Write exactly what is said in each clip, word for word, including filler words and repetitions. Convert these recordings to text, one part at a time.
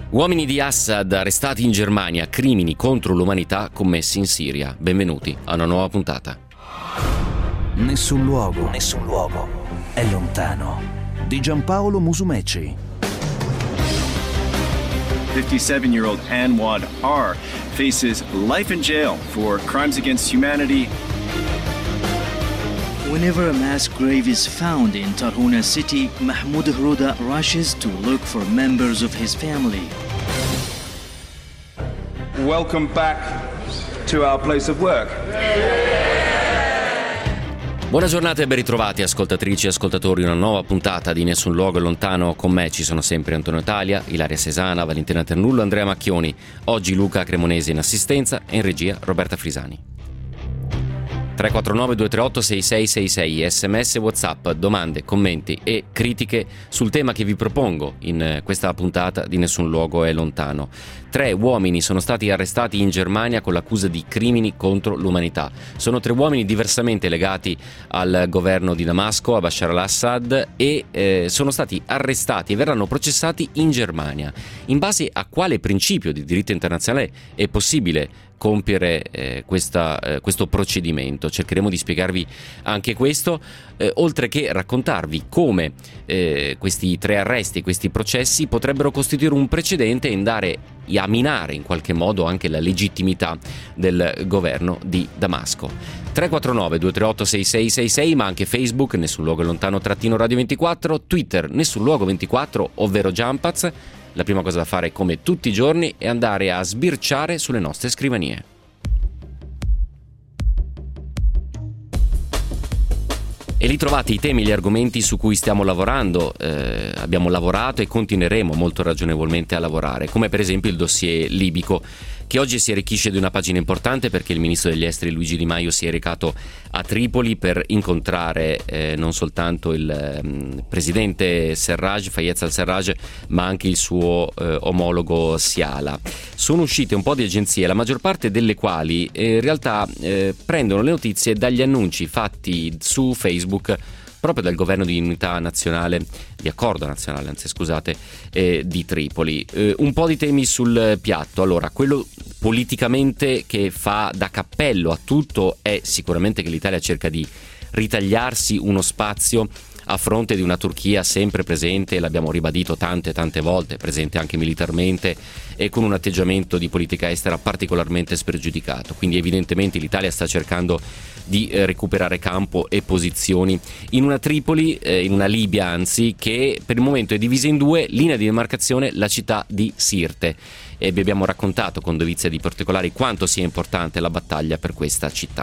Uomini di Assad arrestati in Germania, crimini contro l'umanità commessi in Siria. Benvenuti a una nuova puntata. Nessun luogo, nessun luogo è lontano. Di Giampaolo Musumeci. fifty-seven-year-old Anwar R. faces life in jail for crimes against humanity. Whenever a mass grave is found in Tarhuna city, Mahmoud Hruda rushes to look for members of his family. Welcome back to our place of work. Buona giornata e ben ritrovati ascoltatrici e ascoltatori, una nuova puntata di Nessun luogo è lontano. Con me ci sono sempre Antonio Italia, Ilaria Sesana, Valentina Ternullo, Andrea Macchioni. Oggi Luca Cremonesi in assistenza e in regia Roberta Frisani. tre quattro nove due tre otto sei sei sei sei, sms, whatsapp, domande, commenti e critiche sul tema che vi propongo in questa puntata di Nessun luogo è lontano. Tre uomini sono stati arrestati in Germania con l'accusa di crimini contro l'umanità. Sono tre uomini diversamente legati al governo di Damasco, a Bashar al-Assad, e eh, sono stati arrestati e verranno processati in Germania. In base a quale principio di diritto internazionale è possibile compiere eh, questa, eh, questo procedimento? Cercheremo di spiegarvi anche questo, eh, oltre che raccontarvi come eh, questi tre arresti, questi processi potrebbero costituire un precedente e andare a minare in qualche modo anche la legittimità del governo di Damasco. tre quattro nove due tre otto sei sei sei sei, ma anche Facebook, Nessun luogo è lontano trattino radio ventiquattro, Twitter, Nessun luogo ventiquattro, ovvero Jumpaz. La prima cosa da fare, come tutti i giorni, è andare a sbirciare sulle nostre scrivanie. E lì trovate i temi e gli argomenti su cui stiamo lavorando, eh, abbiamo lavorato e continueremo molto ragionevolmente a lavorare, come per esempio il dossier libico, che oggi si arricchisce di una pagina importante perché il ministro degli esteri Luigi Di Maio si è recato a Tripoli per incontrare eh, non soltanto il eh, presidente Serraj, Fayez al-Serraj, ma anche il suo eh, omologo Siala. Sono uscite un po' di agenzie, la maggior parte delle quali eh, in realtà eh, prendono le notizie dagli annunci fatti su Facebook proprio dal governo di unità nazionale, di accordo nazionale, anzi scusate, eh, di Tripoli. Eh, un po' di temi sul piatto. Allora, quello politicamente che fa da cappello a tutto è sicuramente che l'Italia cerca di ritagliarsi uno spazio a fronte di una Turchia sempre presente, l'abbiamo ribadito tante tante volte, presente anche militarmente e con un atteggiamento di politica estera particolarmente spregiudicato. Quindi evidentemente l'Italia sta cercando di eh, recuperare campo e posizioni in una Tripoli, eh, in una Libia anzi, che per il momento è divisa in due, linea di demarcazione la città di Sirte. E vi abbiamo raccontato con dovizia di particolari quanto sia importante la battaglia per questa città.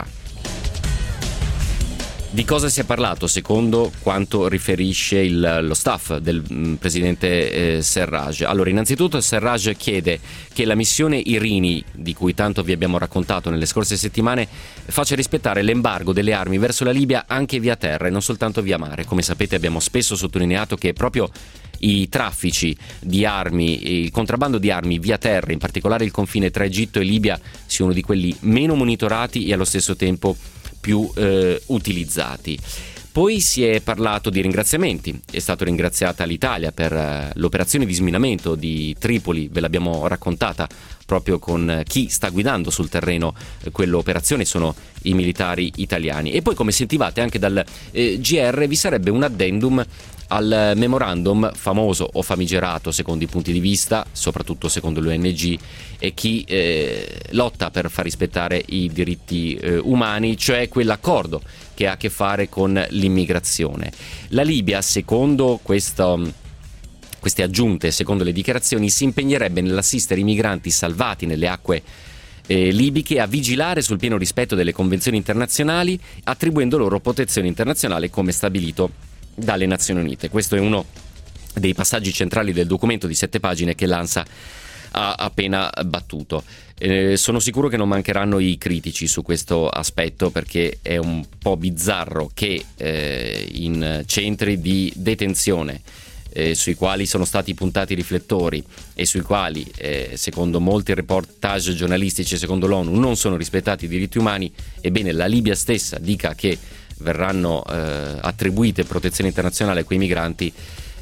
Di cosa si è parlato secondo quanto riferisce il, lo staff del mh, presidente eh, Serraj? Allora, innanzitutto Serraj chiede che la missione Irini, di cui tanto vi abbiamo raccontato nelle scorse settimane, faccia rispettare l'embargo delle armi verso la Libia anche via terra e non soltanto via mare. Come sapete abbiamo spesso sottolineato che proprio i traffici di armi, il contrabbando di armi via terra, in particolare il confine tra Egitto e Libia, sia uno di quelli meno monitorati e allo stesso tempo più eh, utilizzati. Poi si è parlato di ringraziamenti, è stata ringraziata l'Italia per eh, l'operazione di sminamento di Tripoli, ve l'abbiamo raccontata proprio con chi sta guidando sul terreno eh, quell'operazione, sono i militari italiani. E poi, come sentivate anche dal eh, G R, vi sarebbe un addendum al memorandum famoso o famigerato secondo i punti di vista, soprattutto secondo l'O N G e chi eh, lotta per far rispettare i diritti eh, umani, cioè quell'accordo che ha a che fare con l'immigrazione. La Libia, secondo questo, queste aggiunte, secondo le dichiarazioni, si impegnerebbe nell'assistere i migranti salvati nelle acque eh, libiche, a vigilare sul pieno rispetto delle convenzioni internazionali, attribuendo loro protezione internazionale come stabilito dalle Nazioni Unite. Questo è uno dei passaggi centrali del documento di sette pagine che l'ANSA ha appena battuto. Eh, sono sicuro che non mancheranno i critici su questo aspetto, perché è un po' bizzarro che eh, in centri di detenzione eh, sui quali sono stati puntati i riflettori e sui quali, eh, secondo molti reportage giornalistici, secondo l'ONU, non sono rispettati i diritti umani, ebbene la Libia stessa dica che verranno eh, attribuite protezione internazionale a quei migranti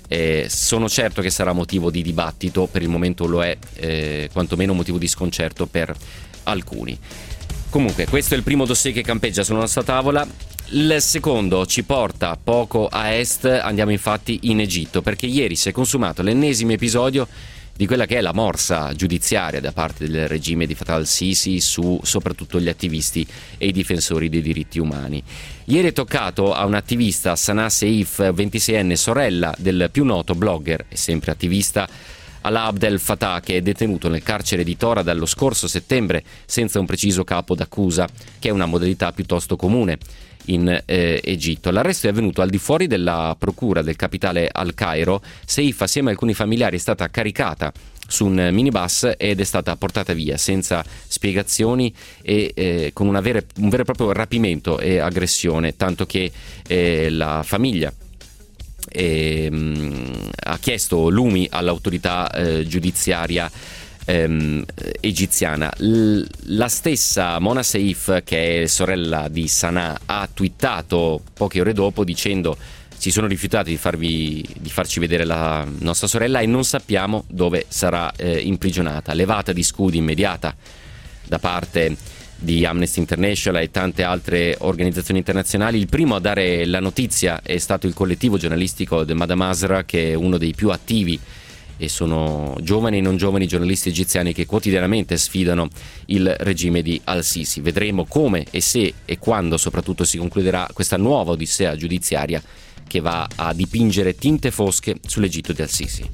Eh, sono certo che sarà motivo di dibattito, per il momento lo è, eh, quantomeno motivo di sconcerto per alcuni. Comunque, questo è il primo dossier che campeggia sulla nostra tavola. Il secondo ci porta poco a est, andiamo infatti in Egitto, perché ieri si è consumato l'ennesimo episodio di quella che è la morsa giudiziaria da parte del regime di Fattah al-Sisi su soprattutto gli attivisti e i difensori dei diritti umani. Ieri è toccato a un'attivista, Sanaa Seif, ventiseienne, sorella del più noto blogger e sempre attivista Alaa Abdel Fattah, che è detenuto nel carcere di Tora dallo scorso settembre senza un preciso capo d'accusa, che è una modalità piuttosto comune in eh, Egitto. L'arresto è avvenuto al di fuori della procura del capitale Al Cairo. Seif, assieme a alcuni familiari, è stata caricata su un minibus ed è stata portata via senza spiegazioni e eh, con una vera, un vero e proprio rapimento e aggressione, tanto che eh, la famiglia eh, mh, ha chiesto lumi all'autorità eh, giudiziaria Ehm, egiziana. L- la stessa Mona Seif, che è sorella di Sanaa, ha twittato poche ore dopo dicendo: si sono rifiutati di, farvi, di farci vedere la nostra sorella e non sappiamo dove sarà eh, imprigionata. Levata di scudi immediata da parte di Amnesty International e tante altre organizzazioni internazionali. Il primo a dare la notizia è stato il collettivo giornalistico del Madame Asra, che è uno dei più attivi, e sono giovani e non giovani giornalisti egiziani che quotidianamente sfidano il regime di Al-Sisi. Vedremo come e se e quando soprattutto si concluderà questa nuova odissea giudiziaria che va a dipingere tinte fosche sull'Egitto di Al-Sisi.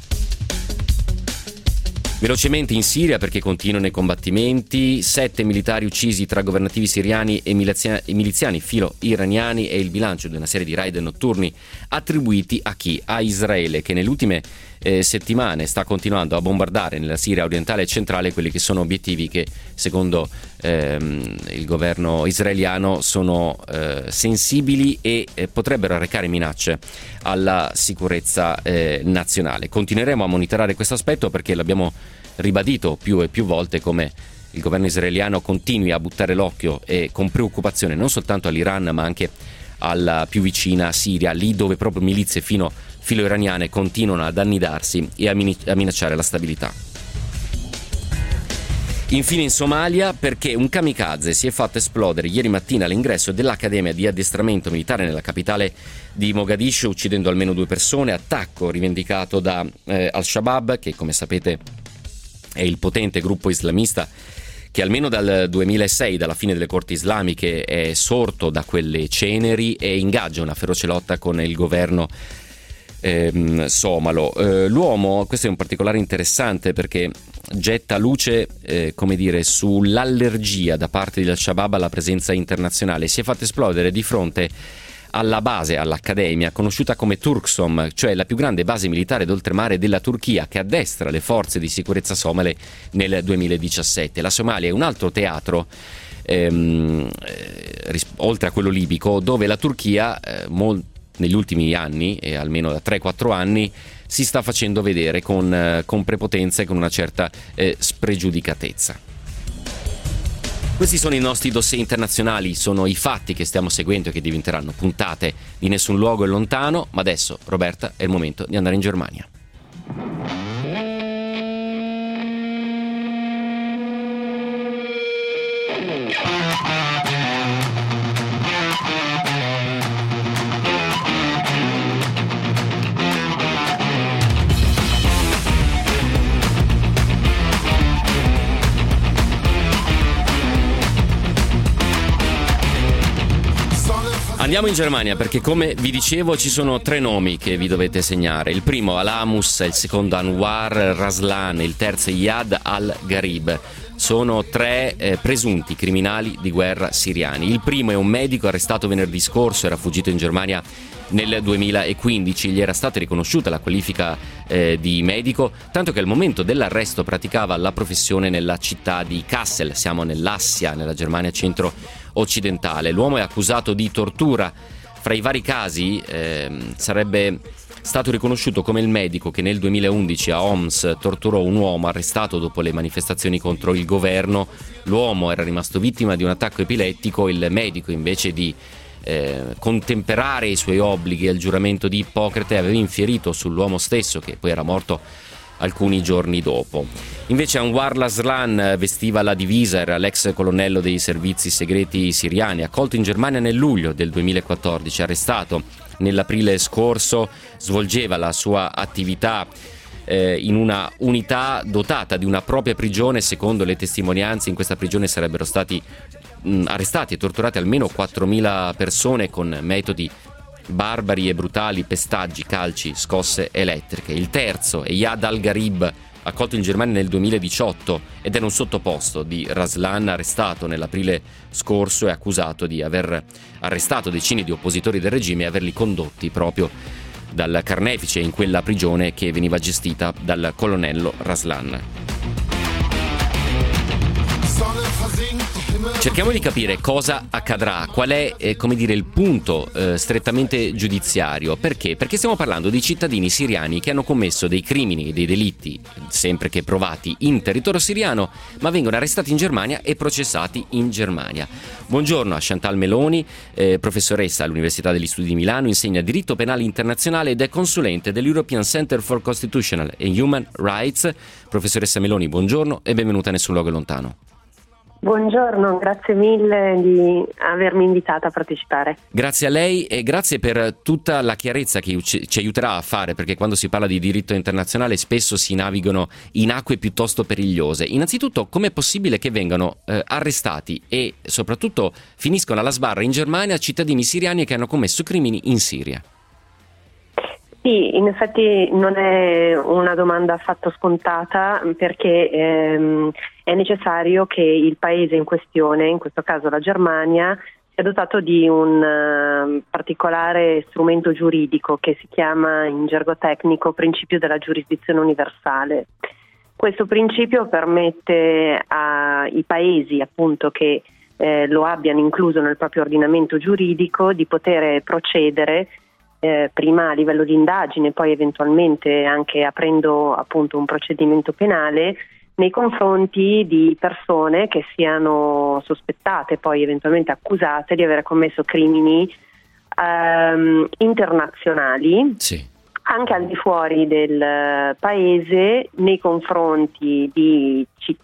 Velocemente in Siria, perché continuano i combattimenti, sette militari uccisi tra governativi siriani e miliziani, e miliziani filo-iraniani, e il bilancio di una serie di raid notturni attribuiti a chi? A Israele, che nelle ultime eh, settimane sta continuando a bombardare nella Siria orientale e centrale quelli che sono obiettivi che secondo ehm, il governo israeliano sono eh, sensibili e eh, potrebbero arrecare minacce alla sicurezza eh, nazionale. Continueremo a monitorare questo aspetto perché l'abbiamo ribadito più e più volte come il governo israeliano continui a buttare l'occhio e con preoccupazione non soltanto all'Iran ma anche alla più vicina Siria, lì dove proprio milizie fino filo-iraniane continuano ad annidarsi e a, min- a minacciare la stabilità. Infine in Somalia, perché un kamikaze si è fatto esplodere ieri mattina all'ingresso dell'Accademia di addestramento militare nella capitale di Mogadiscio, uccidendo almeno due persone. Attacco rivendicato da eh, Al-Shabaab, che come sapete è il potente gruppo islamista che almeno dal duemilasei, dalla fine delle corti islamiche, è sorto da quelle ceneri e ingaggia una feroce lotta con il governo ehm, somalo. Eh, l'uomo, questo è un particolare interessante perché getta luce, eh, come dire, sull'allergia da parte di Al-Shabaab alla presenza internazionale. Si è fatto esplodere di fronte alla base, all'Accademia, conosciuta come Turksom, cioè la più grande base militare d'oltremare della Turchia, che addestra le forze di sicurezza somale nel duemiladiciassette. La Somalia è un altro teatro, ehm, eh, oltre a quello libico, dove la Turchia eh, mol- negli ultimi anni, e almeno da tre quattro anni, si sta facendo vedere con, eh, con prepotenza e con una certa eh, spregiudicatezza. Questi sono i nostri dossier internazionali, sono i fatti che stiamo seguendo e che diventeranno puntate di Nessun Luogo è Lontano, ma adesso, Roberta, è il momento di andare in Germania. Andiamo in Germania perché, come vi dicevo, ci sono tre nomi che vi dovete segnare. Il primo Al-Amus, il secondo Anwar Raslan, il terzo Iyad al-Gharib. Sono tre eh, presunti criminali di guerra siriani. Il primo è un medico arrestato venerdì scorso, era fuggito in Germania nel duemilaquindici, gli era stata riconosciuta la qualifica eh, di medico, tanto che al momento dell'arresto praticava la professione nella città di Kassel, siamo nell'Assia, nella Germania centro-occidentale. L'uomo è accusato di tortura. Fra i vari casi eh, sarebbe stato riconosciuto come il medico che nel duemilaundici a Homs torturò un uomo arrestato dopo le manifestazioni contro il governo. L'uomo era rimasto vittima di un attacco epilettico, il medico invece di eh, contemperare i suoi obblighi al giuramento di Ippocrate, aveva infierito sull'uomo stesso, che poi era morto alcuni giorni dopo. Invece Anwar Raslan vestiva la divisa, era l'ex colonnello dei servizi segreti siriani, accolto in Germania nel luglio del duemilaquattordici, arrestato nell'aprile scorso, svolgeva la sua attività eh, in una unità dotata di una propria prigione. Secondo le testimonianze, in questa prigione sarebbero stati mh, arrestati e torturati almeno quattromila persone con metodi barbari e brutali, pestaggi, calci, scosse elettriche. Il terzo è Yad al-Gharib, accolto in Germania nel duemiladiciotto ed era un sottoposto di Raslan, arrestato nell'aprile scorso e accusato di aver arrestato decine di oppositori del regime e averli condotti proprio dal carnefice in quella prigione che veniva gestita dal colonnello Raslan. Cerchiamo di capire cosa accadrà, qual è eh, come dire, il punto eh, strettamente giudiziario. Perché? Perché stiamo parlando di cittadini siriani che hanno commesso dei crimini e dei delitti, sempre che provati in territorio siriano, ma vengono arrestati in Germania e processati in Germania. Buongiorno a Chantal Meloni, eh, professoressa all'Università degli Studi di Milano, insegna diritto penale internazionale ed è consulente dell'European Center for Constitutional and Human Rights. Professoressa Meloni, buongiorno e benvenuta a Nessun Luogo Lontano. Buongiorno, grazie mille di avermi invitata a partecipare. Grazie a lei e grazie per tutta la chiarezza che ci aiuterà a fare, perché quando si parla di diritto internazionale spesso si navigano in acque piuttosto perigliose. Innanzitutto, com'è possibile che vengano eh, arrestati e soprattutto finiscono alla sbarra in Germania cittadini siriani che hanno commesso crimini in Siria? Sì, in effetti non è una domanda affatto scontata, perché ehm, è necessario che il paese in questione, in questo caso la Germania, sia dotato di un uh, particolare strumento giuridico che si chiama in gergo tecnico principio della giurisdizione universale. Questo principio permette ai paesi, appunto, che eh, lo abbiano incluso nel proprio ordinamento giuridico di poter procedere Eh, prima a livello di indagine, poi eventualmente anche aprendo appunto un procedimento penale nei confronti di persone che siano sospettate, poi eventualmente accusate di aver commesso crimini ehm, internazionali, sì, anche al di fuori del paese, nei confronti di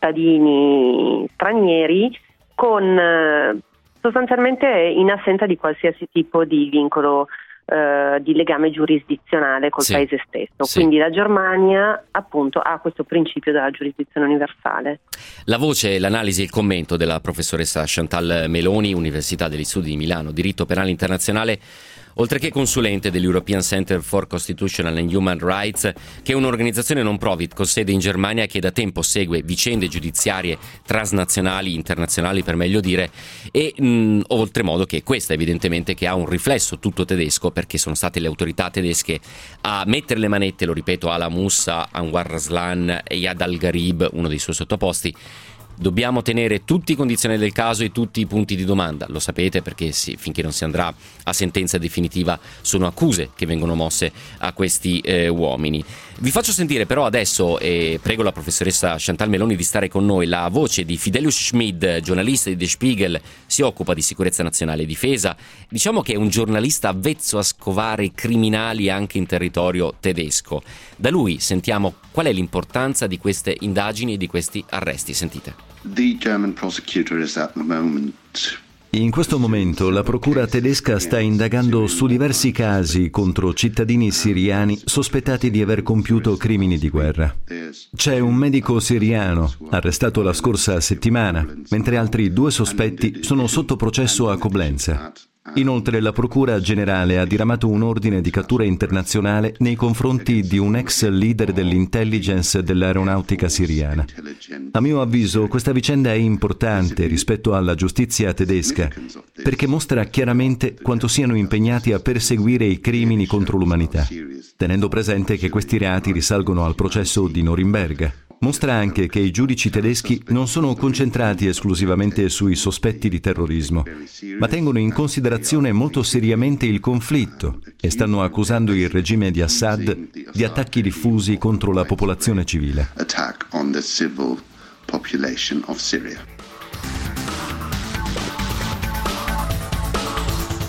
cittadini stranieri, con eh, sostanzialmente in assenza di qualsiasi tipo di vincolo Uh, di legame giurisdizionale col sì, paese stesso. sì. Quindi la Germania appunto ha questo principio della giurisdizione universale. La voce, l'analisi e il commento della professoressa Chantal Meloni, Università degli Studi di Milano, diritto penale internazionale, oltre che consulente dell'European Center for Constitutional and Human Rights, che è un'organizzazione non profit con sede in Germania che da tempo segue vicende giudiziarie transnazionali, internazionali per meglio dire, e mh, oltremodo che questa evidentemente che ha un riflesso tutto tedesco, perché sono state le autorità tedesche a mettere le manette, lo ripeto, alla Moussa, Anwar Raslan e Yad al-Gharib, uno dei suoi sottoposti. Dobbiamo tenere tutti i condizionali del caso e tutti i punti di domanda, lo sapete, perché sì, finché non si andrà a sentenza definitiva sono accuse che vengono mosse a questi eh, uomini. Vi faccio sentire però adesso, e prego la professoressa Chantal Meloni di stare con noi, la voce di Fidelius Schmid, giornalista di Der Spiegel, si occupa di sicurezza nazionale e difesa, diciamo che è un giornalista avvezzo a scovare criminali anche in territorio tedesco. Da lui sentiamo qual è l'importanza di queste indagini e di questi arresti. Sentite. The German prosecutor is at the moment. In questo momento la procura tedesca sta indagando su diversi casi contro cittadini siriani sospettati di aver compiuto crimini di guerra. C'è un medico siriano arrestato la scorsa settimana, mentre altri due sospetti sono sotto processo a Coblenza. Inoltre la Procura Generale ha diramato un ordine di cattura internazionale nei confronti di un ex leader dell'intelligence dell'aeronautica siriana. A mio avviso questa vicenda è importante rispetto alla giustizia tedesca perché mostra chiaramente quanto siano impegnati a perseguire i crimini contro l'umanità, tenendo presente che questi reati risalgono al processo di Norimberga. Mostra anche che i giudici tedeschi non sono concentrati esclusivamente sui sospetti di terrorismo, ma tengono in considerazione molto seriamente il conflitto e stanno accusando il regime di Assad di attacchi diffusi contro la popolazione civile. Attack on the civil population of Syria.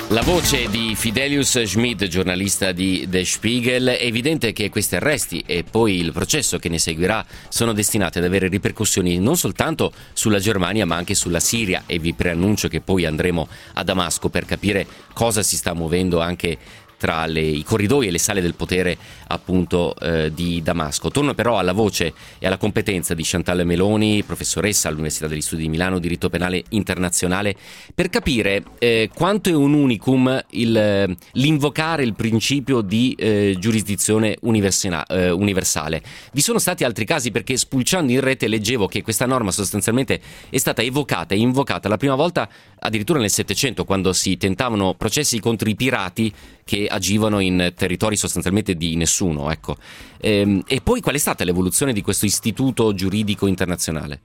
La voce di Fidelius Schmid, giornalista di Der Spiegel. È evidente che questi arresti e poi il processo che ne seguirà sono destinati ad avere ripercussioni non soltanto sulla Germania ma anche sulla Siria, e vi preannuncio che poi andremo a Damasco per capire cosa si sta muovendo anche tra le, i corridoi e le sale del potere appunto eh, di Damasco. Torno però alla voce e alla competenza di Chantal Meloni, professoressa all'Università degli Studi di Milano, diritto penale internazionale, per capire eh, quanto è un unicum il, l'invocare il principio di eh, giurisdizione eh, universale. Vi sono stati altri casi, perché spulciando in rete leggevo che questa norma sostanzialmente è stata evocata e invocata la prima volta addirittura nel Settecento, quando si tentavano processi contro i pirati che agivano in territori sostanzialmente di nessuno, ecco. Ehm, e poi qual è stata l'evoluzione di questo istituto giuridico internazionale?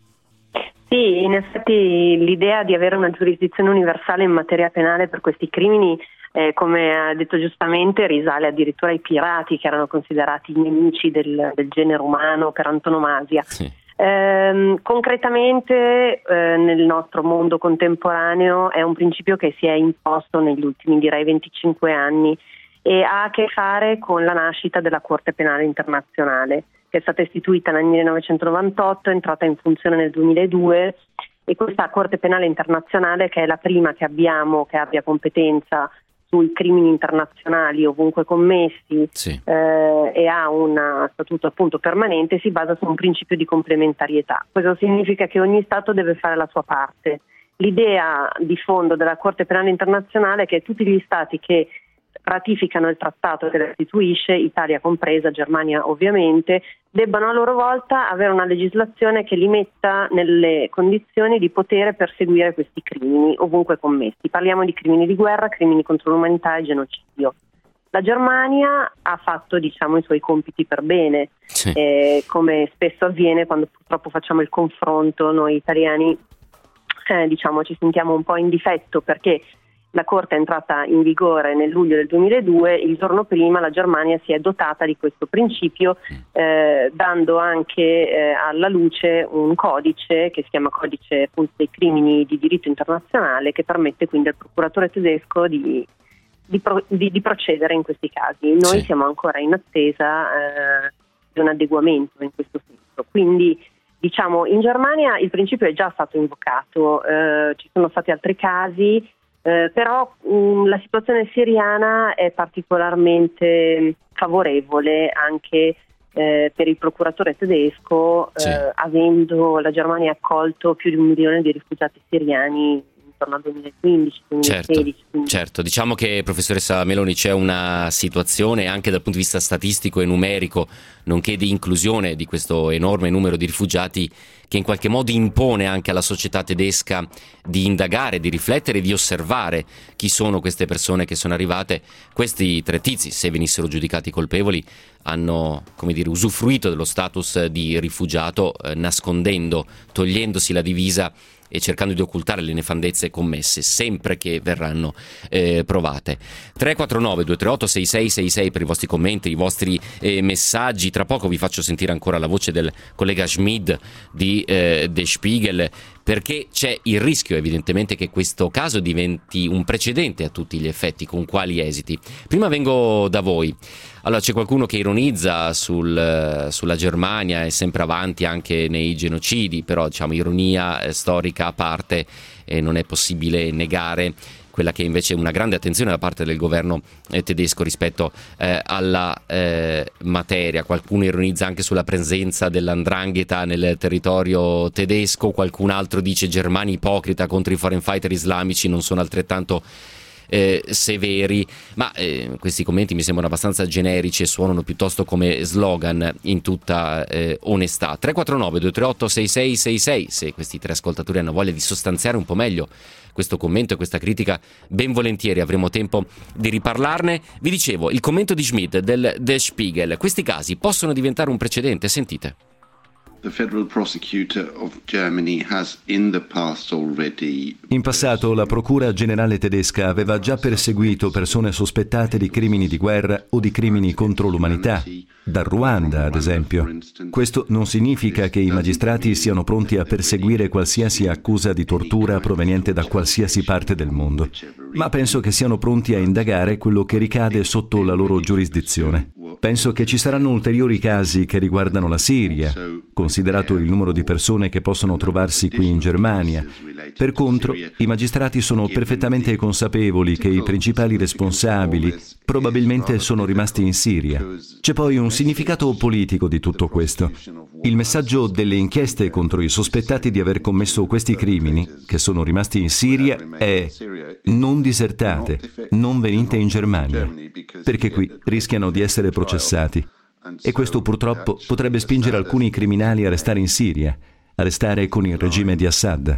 Sì, in effetti l'idea di avere una giurisdizione universale in materia penale per questi crimini, eh, come ha detto giustamente, risale addirittura ai pirati, che erano considerati i nemici del, del genere umano per antonomasia. Sì. Eh, concretamente eh, nel nostro mondo contemporaneo è un principio che si è imposto negli ultimi, direi, venticinque anni, e ha a che fare con la nascita della Corte Penale Internazionale, che è stata istituita nel millenovecentonovantotto, è entrata in funzione nel duemiladue, e questa Corte Penale Internazionale, che è la prima che abbiamo che abbia competenza sui crimini internazionali ovunque commessi, sì. eh, e ha un statuto appunto permanente, si basa su un principio di complementarietà. Questo significa che ogni Stato deve fare la sua parte. L'idea di fondo della Corte Penale Internazionale è che tutti gli Stati che ratificano il trattato che la istituisce, Italia compresa, Germania ovviamente, debbano a loro volta avere una legislazione che li metta nelle condizioni di poter perseguire questi crimini ovunque commessi. Parliamo di crimini di guerra, crimini contro l'umanità e genocidio. La Germania ha fatto, diciamo, i suoi compiti per bene, sì. eh, come spesso avviene quando purtroppo facciamo il confronto, noi italiani eh, diciamo ci sentiamo un po' in difetto, perché la Corte è entrata in vigore nel luglio del duemiladue, il giorno prima la Germania si è dotata di questo principio, eh, dando anche eh, alla luce un codice che si chiama Codice appunto dei crimini di diritto internazionale, che permette quindi al procuratore tedesco di, di, pro, di, di procedere in questi casi. Noi sì. siamo ancora in attesa eh, di un adeguamento in questo senso. Quindi diciamo in Germania il principio è già stato invocato, eh, ci sono stati altri casi. Eh, però mh, la situazione siriana è particolarmente favorevole anche eh, per il procuratore tedesco, sì. eh, avendo la Germania accolto più di un milione di rifugiati siriani intorno al duemilaquindici duemilasedici. Certo, certo, diciamo che, professoressa Meloni, c'è una situazione anche dal punto di vista statistico e numerico, nonché di inclusione di questo enorme numero di rifugiati, che in qualche modo impone anche alla società tedesca di indagare, di riflettere, di osservare chi sono queste persone che sono arrivate. Questi tre tizi, se venissero giudicati colpevoli, hanno, come dire, usufruito dello status di rifugiato, eh, nascondendo, togliendosi la divisa e cercando di occultare le nefandezze commesse, sempre che verranno eh, provate. tre quattro nove due tre otto sei sei sei sei per i vostri commenti, i vostri eh, messaggi. Tra poco vi faccio sentire ancora la voce del collega Schmid di eh, Der Spiegel, perché c'è il rischio evidentemente che questo caso diventi un precedente a tutti gli effetti. Con quali esiti? Prima vengo da voi. Allora, c'è qualcuno che ironizza sul, sulla Germania, è sempre avanti anche nei genocidi, però diciamo ironia eh, storica a parte, eh, non è possibile negare quella che invece è una grande attenzione da parte del governo eh, tedesco rispetto eh, alla eh, materia. Qualcuno ironizza anche sulla presenza dell'andrangheta nel territorio tedesco, qualcun altro dice Germania ipocrita contro i foreign fighter islamici, non sono altrettanto Eh, severi, ma eh, questi commenti mi sembrano abbastanza generici e suonano piuttosto come slogan, in tutta eh, onestà. tre quattro nove due tre otto sei sei sei sei, se questi tre ascoltatori hanno voglia di sostanziare un po' meglio questo commento e questa critica, ben volentieri avremo tempo di riparlarne. Vi dicevo, il commento di Schmid del Der Spiegel: questi casi possono diventare un precedente, sentite. In passato la Procura Generale tedesca aveva già perseguito persone sospettate di crimini di guerra o di crimini contro l'umanità, dal Ruanda ad esempio. Questo non significa che i magistrati siano pronti a perseguire qualsiasi accusa di tortura proveniente da qualsiasi parte del mondo, ma penso che siano pronti a indagare quello che ricade sotto la loro giurisdizione. Penso che ci saranno ulteriori casi che riguardano la Siria, considerato il numero di persone che possono trovarsi qui in Germania. Per contro, i magistrati sono perfettamente consapevoli che i principali responsabili probabilmente sono rimasti in Siria. C'è poi un significato politico di tutto questo. Il messaggio delle inchieste contro i sospettati di aver commesso questi crimini, che sono rimasti in Siria, è: non disertate, non venite in Germania, perché qui rischiano di essere processati. E questo purtroppo potrebbe spingere alcuni criminali a restare in Siria, a restare con il regime di Assad.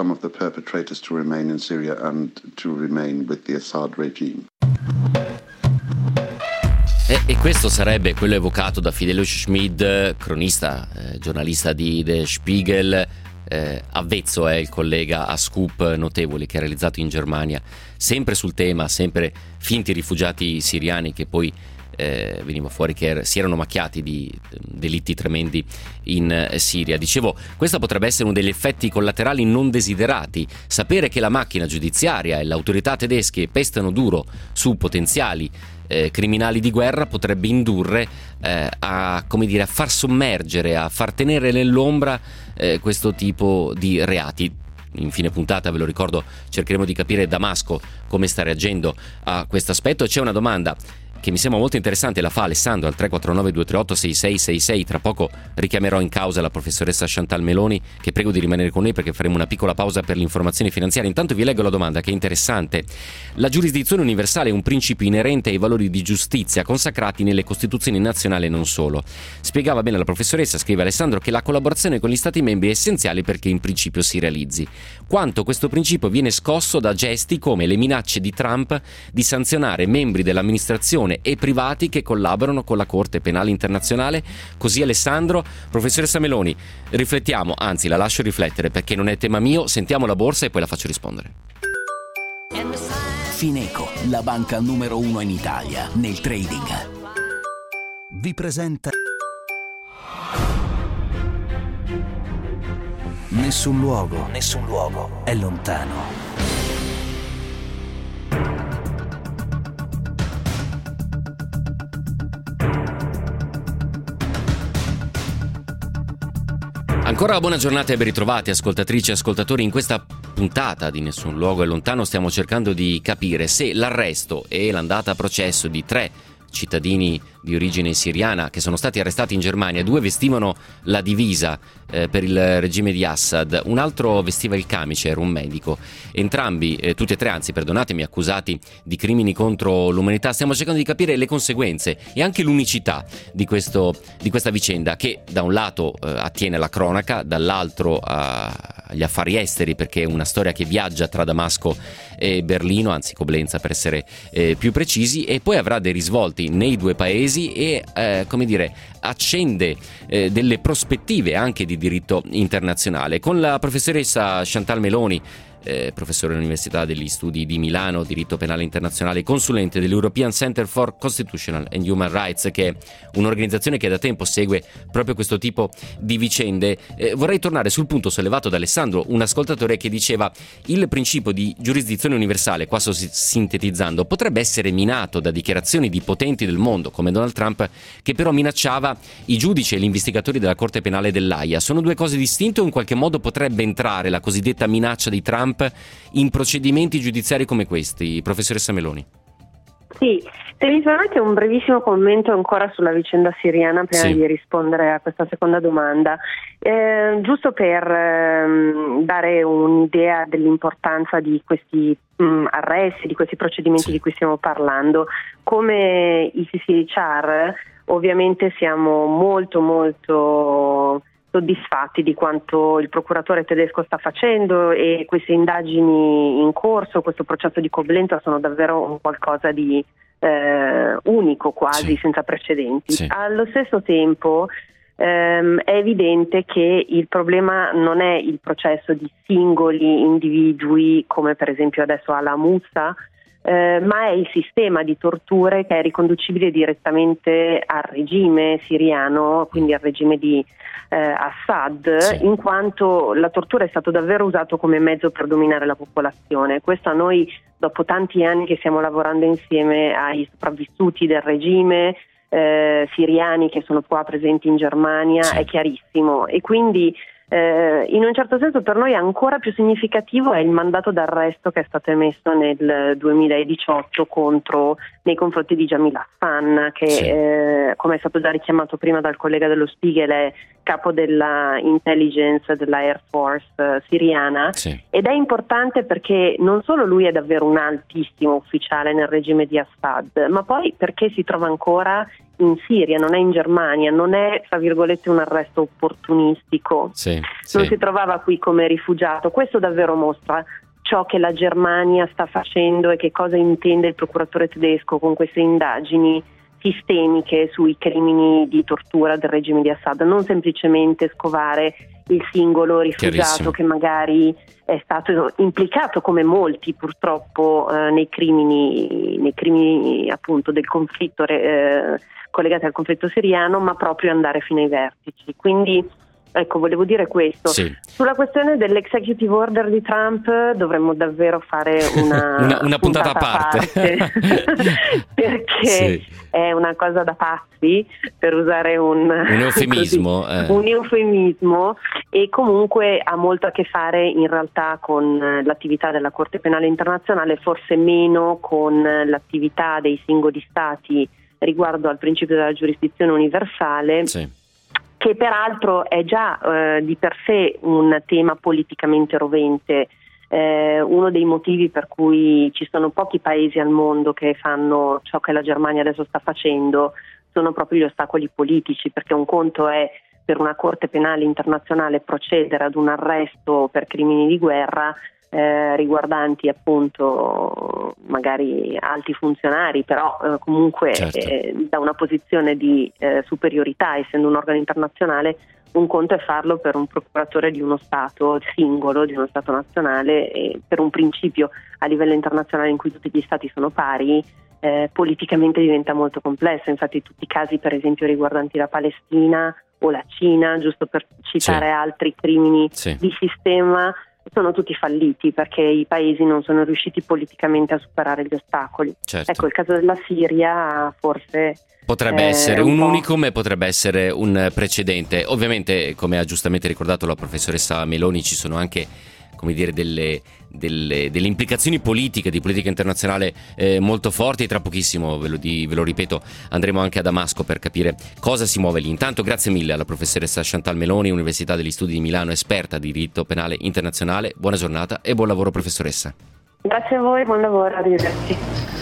E, e questo sarebbe quello evocato da Fidelio Schmid, cronista, eh, giornalista di Der Spiegel. Eh, avvezzo è il collega a scoop notevoli che ha realizzato in Germania, sempre sul tema, sempre finti rifugiati siriani che poi eh, veniva fuori che er- si erano macchiati di eh, delitti tremendi in eh, Siria. Dicevo, questo potrebbe essere uno degli effetti collaterali non desiderati, sapere che la macchina giudiziaria e l'autorità tedesche pestano duro su potenziali Eh, criminali di guerra potrebbe indurre eh, a, come dire, a far sommergere, a far tenere nell'ombra eh, questo tipo di reati. In fine puntata, ve lo ricordo, cercheremo di capire Damasco come sta reagendo a questo aspetto. C'è una domanda che mi sembra molto interessante, la fa Alessandro al tre quattro nove due tre otto sei sei sei sei. Tra poco richiamerò in causa la professoressa Chantal Meloni, che prego di rimanere con noi perché faremo una piccola pausa per le informazioni finanziarie. Intanto vi leggo la domanda, che è interessante. La giurisdizione universale è un principio inerente ai valori di giustizia consacrati nelle Costituzioni nazionali e non solo. Spiegava bene la professoressa, scrive Alessandro, che la collaborazione con gli Stati membri è essenziale perché in principio si realizzi. Quanto questo principio viene scosso da gesti come le minacce di Trump di sanzionare membri dell'amministrazione e privati che collaborano con la Corte Penale Internazionale. Così Alessandro. Professoressa Meloni, riflettiamo, anzi la lascio riflettere perché non è tema mio, sentiamo la borsa e poi la faccio rispondere. Fineco, la banca numero uno in Italia nel trading, vi presenta Nessun luogo, nessun luogo è lontano. Ancora buona giornata e ben ritrovati ascoltatrici e ascoltatori. In questa puntata di Nessun luogo è lontano stiamo cercando di capire se l'arresto e l'andata a processo di tre cittadini di origine siriana che sono stati arrestati in Germania, due vestivano la divisa eh, per il regime di Assad, un altro vestiva il camice, era un medico, entrambi, eh, tutti e tre anzi perdonatemi, accusati di crimini contro l'umanità. Stiamo cercando di capire le conseguenze e anche l'unicità di, questo, di questa vicenda, che da un lato eh, attiene alla cronaca, dall'altro a, agli affari esteri, perché è una storia che viaggia tra Damasco e Berlino, anzi Coblenza per essere eh, più precisi, e poi avrà dei risvolti nei due paesi e eh, come dire accende eh, delle prospettive anche di diritto internazionale. Con la professoressa Chantal Meloni, Eh, professore all'Università degli Studi di Milano, diritto penale internazionale, consulente dell'European Center for Constitutional and Human Rights, che è un'organizzazione che da tempo segue proprio questo tipo di vicende. Eh, vorrei tornare sul punto sollevato da Alessandro, un ascoltatore che diceva il principio di giurisdizione universale, qua sto sintetizzando, potrebbe essere minato da dichiarazioni di potenti del mondo come Donald Trump, che però minacciava i giudici e gli investigatori della Corte Penale dell'Aia. Sono due cose distinte o in qualche modo potrebbe entrare la cosiddetta minaccia di Trump in procedimenti giudiziari come questi, professoressa Meloni? Sì, se mi permette un brevissimo commento ancora sulla vicenda siriana prima sì. di rispondere a questa seconda domanda, eh, giusto per eh, dare un'idea dell'importanza di questi mh, arresti, di questi procedimenti sì. di cui stiamo parlando. Come I C C H R ovviamente siamo molto molto soddisfatti di quanto il procuratore tedesco sta facendo, e queste indagini in corso, questo processo di Coblenza sono davvero un qualcosa di eh, unico, quasi sì. senza precedenti. Sì. Allo stesso tempo ehm, è evidente che il problema non è il processo di singoli individui, come per esempio adesso alla Moussa, eh, ma è il sistema di torture che è riconducibile direttamente al regime siriano, quindi al regime di eh, Assad, sì. in quanto la tortura è stato davvero usato come mezzo per dominare la popolazione. Questo a noi, dopo tanti anni che stiamo lavorando insieme ai sopravvissuti del regime eh, siriani che sono qua presenti in Germania, sì. è chiarissimo, e quindi Eh, in un certo senso per noi ancora più significativo è il mandato d'arresto che è stato emesso nel duemiladiciotto contro, nei confronti di Jamil Hassan, che sì. eh, come è stato già richiamato prima dal collega dello Spiegel è capo della intelligence della Air Force eh, siriana, sì. ed è importante perché non solo lui è davvero un altissimo ufficiale nel regime di Assad, ma poi perché si trova ancora in Siria, non è in Germania, non è tra virgolette un arresto opportunistico, sì, non sì. si trovava qui come rifugiato. Questo davvero mostra ciò che la Germania sta facendo e che cosa intende il procuratore tedesco con queste indagini sistemiche sui crimini di tortura del regime di Assad, non semplicemente scovare il singolo rifugiato che magari è stato implicato, come molti purtroppo, eh, nei crimini nei crimini appunto del conflitto eh, collegati al conflitto siriano, ma proprio andare fino ai vertici. Quindi ecco, volevo dire questo. Sì. Sulla questione dell'executive order di Trump dovremmo davvero fare una, una, una puntata, puntata a parte, a parte perché sì. è una cosa da pazzi, per usare un, un eufemismo, così, eh. un eufemismo, e comunque ha molto a che fare in realtà con l'attività della Corte Penale Internazionale, forse meno con l'attività dei singoli stati riguardo al principio della giurisdizione universale. Sì. Che peraltro è già eh, di per sé un tema politicamente rovente, eh, uno dei motivi per cui ci sono pochi paesi al mondo che fanno ciò che la Germania adesso sta facendo sono proprio gli ostacoli politici, perché un conto è per una Corte Penale Internazionale procedere ad un arresto per crimini di guerra eh, riguardanti appunto magari alti funzionari, però eh, comunque certo. eh, da una posizione di eh, superiorità, essendo un organo internazionale. Un conto è farlo per un procuratore di uno Stato singolo, di uno Stato nazionale, e per un principio a livello internazionale in cui tutti gli Stati sono pari, eh, politicamente diventa molto complesso. Infatti tutti i casi per esempio riguardanti la Palestina o la Cina, giusto per citare sì. altri crimini sì. di sistema, sono tutti falliti perché i paesi non sono riusciti politicamente a superare gli ostacoli. Certo. Ecco, il caso della Siria forse potrebbe eh, essere un, un po'. unicum e potrebbe essere un precedente. Ovviamente, come ha giustamente ricordato la professoressa Meloni, ci sono anche, come dire, delle, delle, delle implicazioni politiche, di politica internazionale eh, molto forti, e tra pochissimo, ve lo, di, ve lo ripeto, andremo anche a Damasco per capire cosa si muove lì. Intanto grazie mille alla professoressa Chantal Meloni, Università degli Studi di Milano, esperta di diritto penale internazionale. Buona giornata e buon lavoro, professoressa. Grazie a voi, buon lavoro, arrivederci.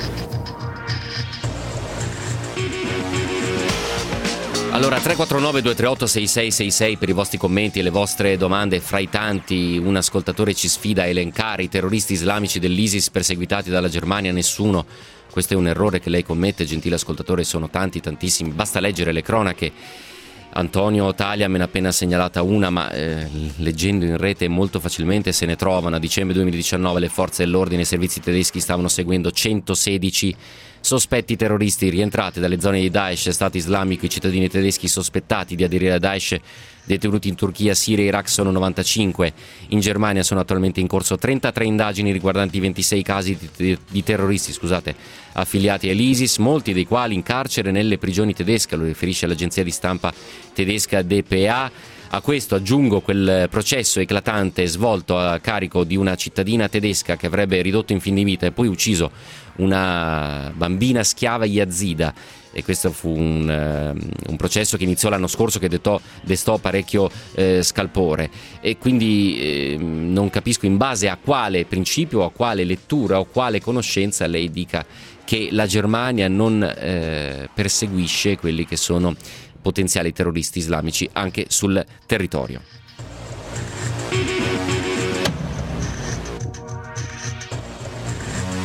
Allora, tre quattro nove due tre otto sei sei sei sei per i vostri commenti e le vostre domande. Fra i tanti, un ascoltatore ci sfida a elencare i terroristi islamici dell'ISIS perseguitati dalla Germania. Nessuno. Questo è un errore che lei commette, gentile ascoltatore, sono tanti, tantissimi. Basta leggere le cronache. Antonio Talia me ne ha appena segnalata una, ma eh, leggendo in rete molto facilmente se ne trovano. A dicembre duemiladiciannove le forze dell'ordine e i servizi tedeschi stavano seguendo centosedici sospetti terroristi rientrati dalle zone di Daesh, Stato Islamico. I cittadini tedeschi sospettati di aderire a Daesh detenuti in Turchia, Siria e Iraq sono novantacinque. In Germania sono attualmente in corso trentatré indagini riguardanti ventisei casi di, di terroristi scusate, affiliati all'ISIS, molti dei quali in carcere nelle prigioni tedesche, lo riferisce l'agenzia di stampa tedesca D P A. A questo aggiungo quel processo eclatante svolto a carico di una cittadina tedesca che avrebbe ridotto in fin di vita e poi ucciso una bambina schiava yazida, e questo fu un, uh, un processo che iniziò l'anno scorso, che detò, destò parecchio eh, scalpore, e quindi eh, non capisco in base a quale principio, a quale lettura o quale conoscenza lei dica che la Germania non eh, perseguisce quelli che sono potenziali terroristi islamici anche sul territorio.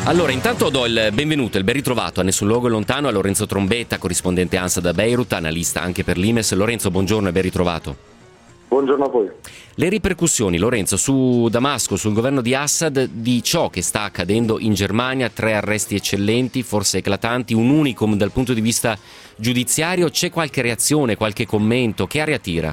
Allora, intanto do il benvenuto e il ben ritrovato a Nessun Luogo Lontano a Lorenzo Trombetta, corrispondente ANSA da Beirut, analista anche per l'I M E S. Lorenzo, buongiorno e ben ritrovato. Buongiorno a voi. Le ripercussioni, Lorenzo, su Damasco, sul governo di Assad, di ciò che sta accadendo in Germania, tre arresti eccellenti, forse eclatanti, un unicum dal punto di vista giudiziario. C'è qualche reazione, qualche commento? Che aria tira?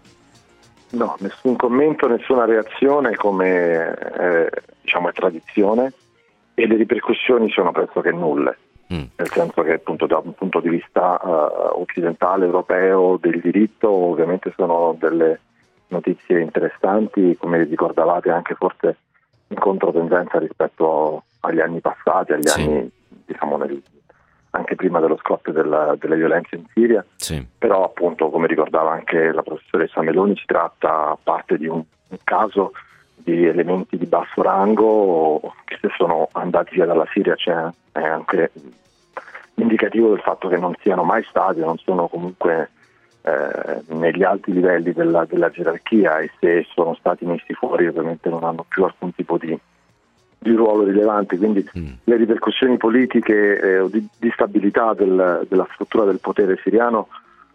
No, nessun commento, nessuna reazione, come eh, diciamo è tradizione, e le ripercussioni sono pressoché nulle, mm. nel senso che appunto da un punto di vista uh, occidentale, europeo, del diritto, ovviamente sono delle notizie interessanti, come ricordavate anche forse in controtendenza rispetto agli anni passati, agli sì. anni diciamo nel, anche prima dello scoppio della, delle violenze in Siria, sì. però appunto come ricordava anche la professoressa Meloni si tratta a parte di un, un caso di elementi di basso rango che se sono andati via dalla Siria c'è è anche indicativo del fatto che non siano mai stati, non sono comunque eh, negli alti livelli della, della gerarchia, e se sono stati messi fuori ovviamente non hanno più alcun tipo di, di ruolo rilevante, quindi mm. le ripercussioni politiche eh, o di, di stabilità del, della struttura del potere siriano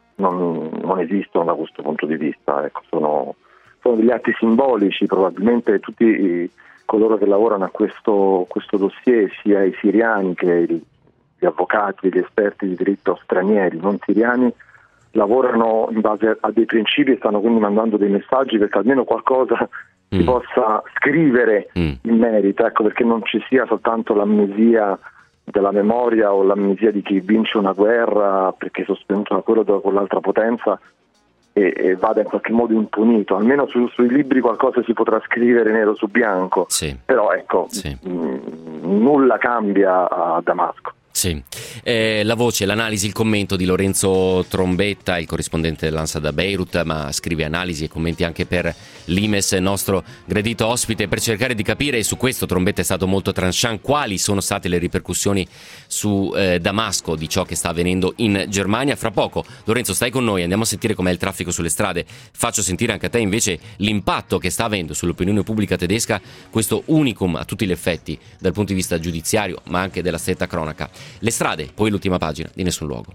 non, non esistono da questo punto di vista, ecco, sono sono degli atti simbolici. Probabilmente tutti i, coloro che lavorano a questo, questo dossier, sia i siriani che il, gli avvocati, gli esperti di diritto stranieri, non siriani, lavorano in base a, a dei principi e stanno quindi mandando dei messaggi perché almeno qualcosa mm. si possa scrivere mm. in merito, ecco, perché non ci sia soltanto l'amnesia della memoria o l'amnesia di chi vince una guerra perché sostenuto da quello o quell'altra potenza e, e vada in qualche modo impunito. Almeno su, sui libri qualcosa si potrà scrivere nero su bianco, sì. però ecco, sì. mh, nulla cambia a Damasco. Sì, eh, la voce, l'analisi, il commento di Lorenzo Trombetta, il corrispondente dell'ANSA da Beirut, ma scrive analisi e commenti anche per l'I M E S, nostro gradito ospite, per cercare di capire, e su questo Trombetta è stato molto tranchant, quali sono state le ripercussioni su eh, Damasco di ciò che sta avvenendo in Germania. Fra poco, Lorenzo, stai con noi, andiamo a sentire com'è il traffico sulle strade. Faccio sentire anche a te invece l'impatto che sta avendo sull'opinione pubblica tedesca questo unicum a tutti gli effetti dal punto di vista giudiziario, ma anche della stretta cronaca. Le strade, poi l'ultima pagina di Nessun Luogo.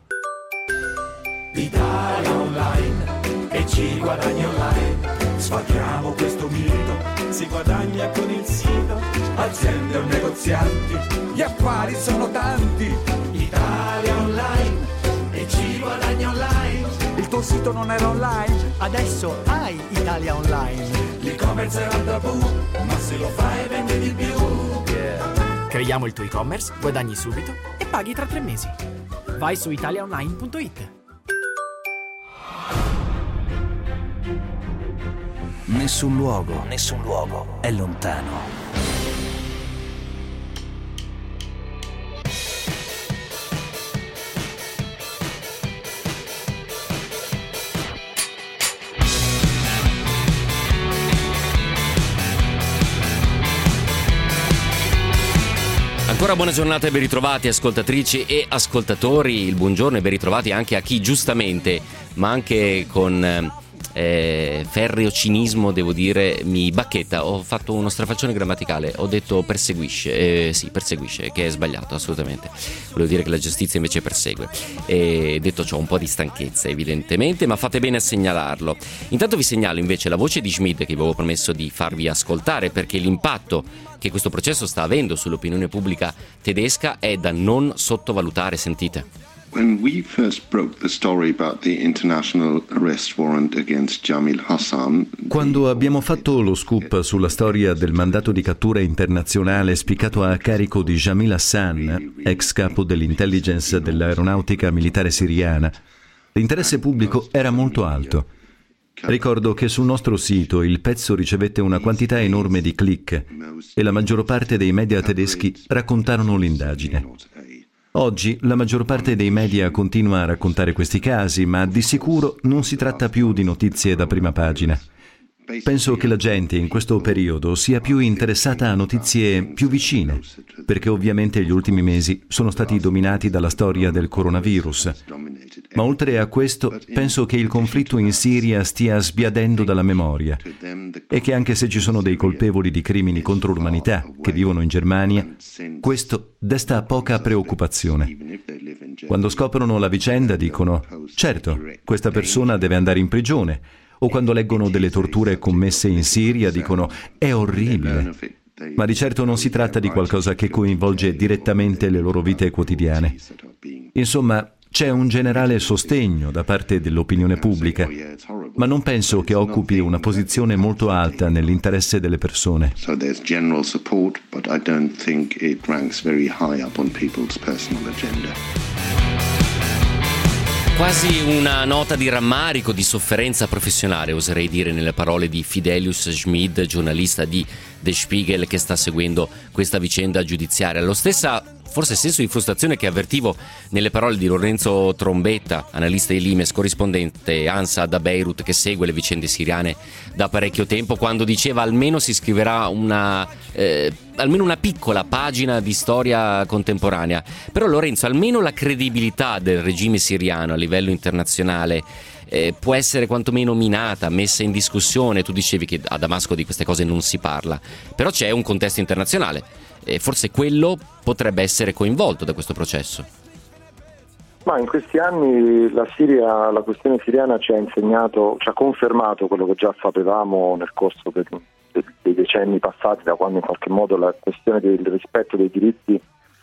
Italia Online e ci guadagni online. Sfatiamo questo mito, si guadagna con il sito. Aziende o negozianti, gli affari sono tanti. Italia Online e ci guadagni online. Il tuo sito non era online, adesso hai Italia Online. L'e-commerce era un tabù, ma se lo fai vendi di più. Yeah. Creiamo il tuo e-commerce, guadagni subito e paghi tra tre mesi. Vai su italia online punto it. Nessun luogo, nessun luogo è lontano. Ancora buona giornata e ben ritrovati ascoltatrici e ascoltatori, il buongiorno e ben ritrovati anche a chi giustamente, ma anche con eh, ferreo cinismo, devo dire, mi bacchetta. Ho fatto uno strafalcione grammaticale, ho detto perseguisce, eh, sì perseguisce, che è sbagliato assolutamente, volevo dire che la giustizia invece persegue, e detto ciò un po' di stanchezza evidentemente, ma fate bene a segnalarlo. Intanto vi segnalo invece la voce di Schmid che vi avevo promesso di farvi ascoltare, perché l'impatto che questo processo sta avendo sull'opinione pubblica tedesca è da non sottovalutare. Sentite. When we first broke the story about the international arrest warrant against Jamil Hassan, quando abbiamo fatto lo scoop sulla storia del mandato di cattura internazionale spiccato a carico di Jamil Hassan, ex capo dell'intelligence dell'aeronautica militare siriana, l'interesse pubblico era molto alto. Ricordo che sul nostro sito il pezzo ricevette una quantità enorme di click e la maggior parte dei media tedeschi raccontarono l'indagine. Oggi la maggior parte dei media continua a raccontare questi casi, ma di sicuro non si tratta più di notizie da prima pagina. Penso che la gente in questo periodo sia più interessata a notizie più vicine, perché ovviamente gli ultimi mesi sono stati dominati dalla storia del coronavirus. Ma oltre a questo, penso che il conflitto in Siria stia sbiadendo dalla memoria e che anche se ci sono dei colpevoli di crimini contro l'umanità che vivono in Germania, questo desta poca preoccupazione. Quando scoprono la vicenda dicono: certo, questa persona deve andare in prigione. O quando leggono delle torture commesse in Siria dicono: è orribile. Ma di certo non si tratta di qualcosa che coinvolge direttamente le loro vite quotidiane. Insomma, c'è un generale sostegno da parte dell'opinione pubblica, ma non penso che occupi una posizione molto alta nell'interesse delle persone. So there's general support, but I don't think it ranks very high up on people's personal agenda. Quasi una nota di rammarico, di sofferenza professionale, oserei dire, nelle parole di Fidelius Schmid, giornalista di Der Spiegel che sta seguendo questa vicenda giudiziaria. Lo stessa forse senso di frustrazione che avvertivo nelle parole di Lorenzo Trombetta, analista di Limes, corrispondente ANSA da Beirut che segue le vicende siriane da parecchio tempo, quando diceva almeno si scriverà una eh, almeno una piccola pagina di storia contemporanea. Però Lorenzo, almeno la credibilità del regime siriano a livello internazionale eh, può essere quantomeno minata, messa in discussione. Tu dicevi che a Damasco di queste cose non si parla, però c'è un contesto internazionale e forse quello potrebbe essere coinvolto da questo processo. Ma in questi anni la Siria, la questione siriana ci ha insegnato, ci ha confermato quello che già sapevamo nel corso del, del, dei decenni passati, da quando in qualche modo la questione del rispetto dei diritti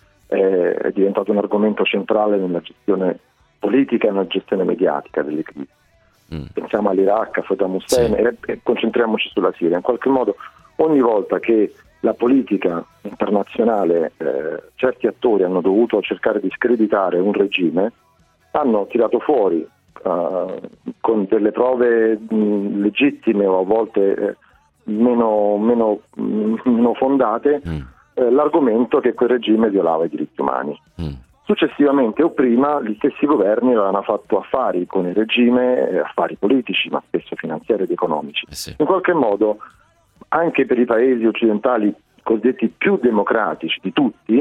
è, è diventato un argomento centrale nella gestione politica e nella gestione mediatica delle crisi. Mm. Pensiamo all'Iraq, a Saddam Hussein, sì, e, e concentriamoci sulla Siria. In qualche modo ogni volta che la politica internazionale, eh, certi attori hanno dovuto cercare di screditare un regime, hanno tirato fuori eh, con delle prove mh, legittime o a volte eh, meno, meno, mh, meno fondate mm. eh, l'argomento che quel regime violava i diritti umani. Mm. Successivamente o prima gli stessi governi avevano fatto affari con il regime, eh, affari politici ma spesso finanziari ed economici. Eh sì. In qualche modo anche per i paesi occidentali cosiddetti più democratici di tutti,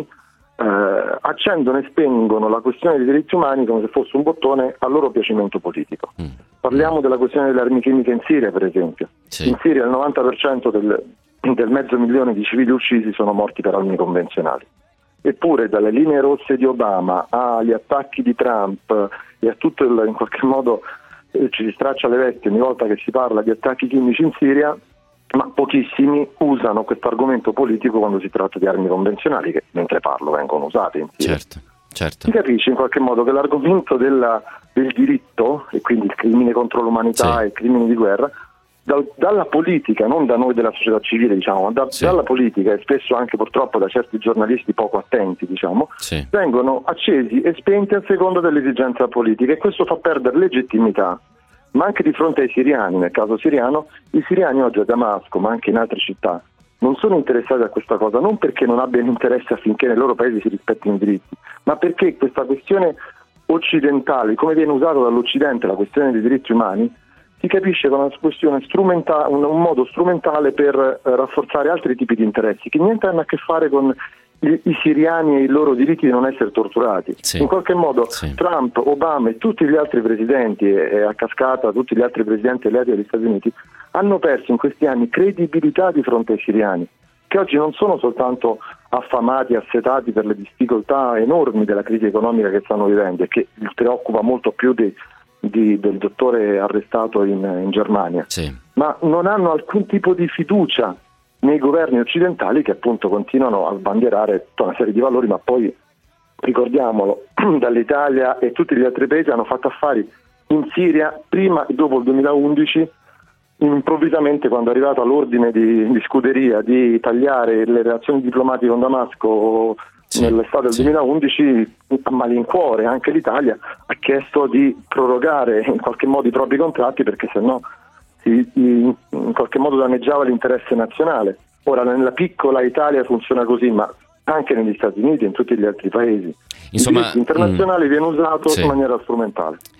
eh, accendono e spengono la questione dei diritti umani come se fosse un bottone a loro piacimento politico. Mm. Parliamo della questione delle armi chimiche in Siria, per esempio. Sì. In Siria il novanta per cento del, del mezzo milione di civili uccisi sono morti per armi convenzionali. Eppure dalle linee rosse di Obama agli attacchi di Trump e a tutto il, in qualche modo eh, ci si straccia le vesti ogni volta che si parla di attacchi chimici in Siria, ma pochissimi usano questo argomento politico quando si tratta di armi convenzionali che mentre parlo vengono usate in Siria. Certo, certo. Si capisce in qualche modo che l'argomento della, del diritto, e quindi il crimine contro l'umanità sì. e il crimine di guerra, dal, dalla politica, non da noi della società civile, diciamo, da, sì. dalla politica e spesso anche purtroppo da certi giornalisti poco attenti, diciamo, sì. vengono accesi e spenti a seconda dell'esigenza politica, e questo fa perdere legittimità. Ma anche di fronte ai siriani, nel caso siriano, i siriani oggi a Damasco, ma anche in altre città, non sono interessati a questa cosa, non perché non abbiano interesse affinché nei loro paesi si rispettino i diritti, ma perché questa questione occidentale, come viene usata dall'Occidente la questione dei diritti umani, si capisce come una questione strumentale, un, un modo strumentale per eh, rafforzare altri tipi di interessi, che niente hanno a che fare con i, i siriani e i loro diritti di non essere torturati. Sì. In qualche modo sì. Trump, Obama e tutti gli altri presidenti, e, e a cascata tutti gli altri presidenti eletti dagli Stati Uniti, hanno perso in questi anni credibilità di fronte ai siriani, che oggi non sono soltanto affamati, assetati per le difficoltà enormi della crisi economica che stanno vivendo e che li preoccupa molto più di, di, del dottore arrestato in, in Germania, sì. ma non hanno alcun tipo di fiducia nei governi occidentali, che appunto continuano a sbandierare tutta una serie di valori, ma poi, ricordiamolo, dall'Italia e tutti gli altri paesi hanno fatto affari in Siria prima e dopo il duemilaundici. Improvvisamente, quando è arrivato l'ordine di, di scuderia di tagliare le relazioni diplomatiche con Damasco sì, nell'estate del sì. duemilaundici, a malincuore anche l'Italia ha chiesto di prorogare in qualche modo i propri contratti, perché sennò si, in qualche modo danneggiava l'interesse nazionale. Ora nella piccola Italia funziona così, ma anche negli Stati Uniti e in tutti gli altri paesi. Insomma, il diritto internazionale mh, viene usato sì. in maniera strumentale.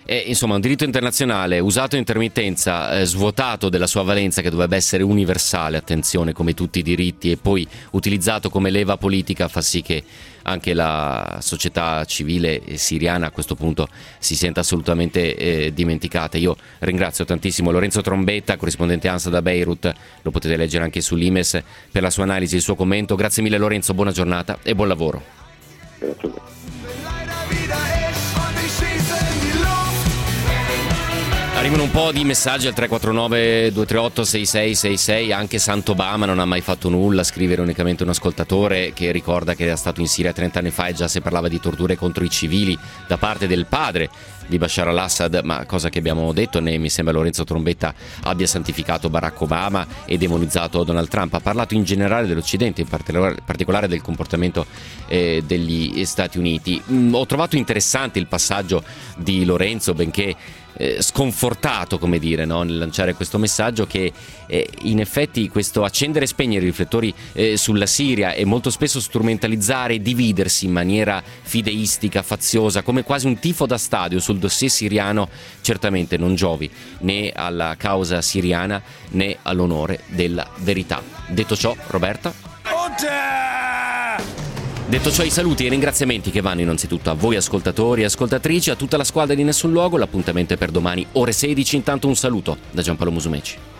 è insomma un diritto internazionale usato in intermittenza, eh, svuotato della sua valenza che dovrebbe essere universale, attenzione, come tutti i diritti, e poi utilizzato come leva politica, fa sì che anche la società civile siriana a questo punto si senta assolutamente eh, dimenticata. Io ringrazio tantissimo Lorenzo Trombetta, corrispondente ANSA da Beirut, lo potete leggere anche sull'Imes, per la sua analisi e il suo commento. Grazie mille Lorenzo, buona giornata e buon lavoro. Grazie. Arrivano un po' di messaggi al tre quattro nove due tre otto sei sei sei sei. Anche Sant'Obama non ha mai fatto nulla, scrive ironicamente un ascoltatore che ricorda che era stato in Siria trenta anni fa e già si parlava di torture contro i civili da parte del padre di Bashar al-Assad, ma cosa che abbiamo detto, né mi sembra Lorenzo Trombetta abbia santificato Barack Obama e demonizzato Donald Trump. Ha parlato in generale dell'Occidente, in particolare del comportamento eh, degli Stati Uniti. Mm, ho trovato interessante il passaggio di Lorenzo, benché Eh, sconfortato, come dire, no? Nel lanciare questo messaggio, che eh, in effetti questo accendere e spegnere i riflettori eh, sulla Siria e molto spesso strumentalizzare e dividersi in maniera fideistica, faziosa, come quasi un tifo da stadio sul dossier siriano, certamente non giovi né alla causa siriana né all'onore della verità. Detto ciò, Roberta? Detto ciò, i saluti e i ringraziamenti che vanno innanzitutto a voi ascoltatori e ascoltatrici, a tutta la squadra di Nessun Luogo. L'appuntamento è per domani ore sedici. Intanto un saluto da Giampaolo Musumeci.